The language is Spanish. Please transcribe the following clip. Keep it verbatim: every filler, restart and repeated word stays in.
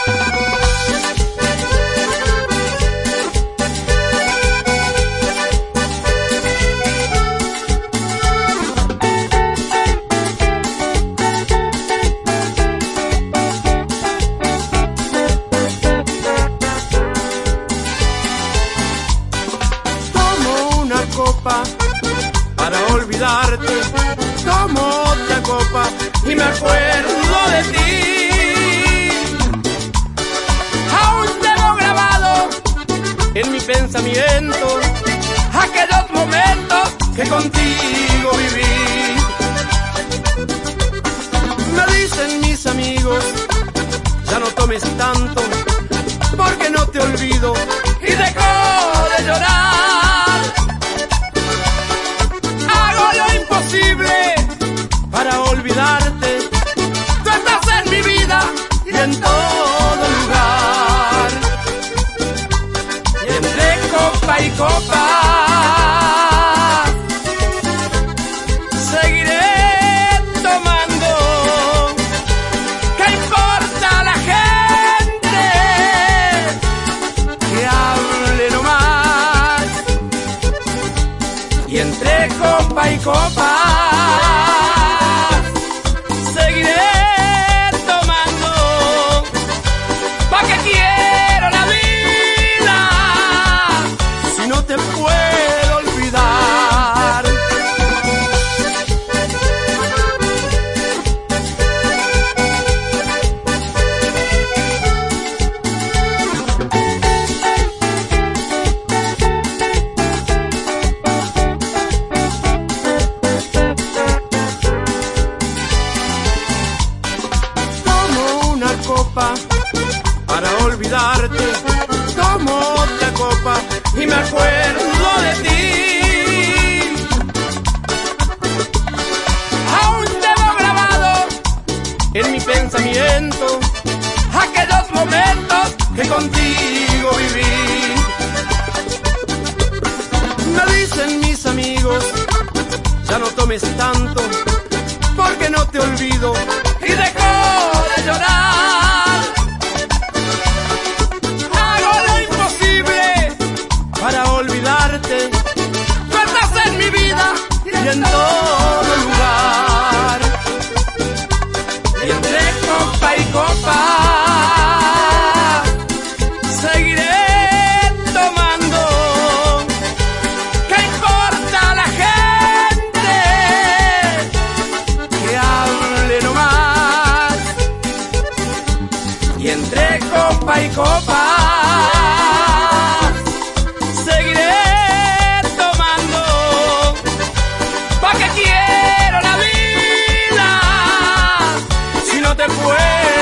Para olvidarte, tomo otra copa y me acuerdo de ti. Aún tengo grabado en mi pensamiento aquellos momentos que contigo viví. Me dicen mis amigos, ya no tomes tanto, porque no te olvido y dejo de llorar. Para olvidarte, tú estás en mi vida y en todo lugar. Y entre copa y copa seguiré tomando. ¿Qué importa la gente que hable nomás? Y entre copa y copa para olvidarte, tomo otra copa y me acuerdo de ti. Aún tengo grabado en mi pensamiento aquellos momentos que contigo viví. Me dicen mis amigos, ya no tomes tanto, porque no te olvido y dejo de llorar. Para olvidarte, tú estás en mi vida y en todo lugar. Y entre copa y copa seguiré tomando. ¿Qué importa la gente que hable nomás? Y entre copa y copa quiero la vida, si no te puedo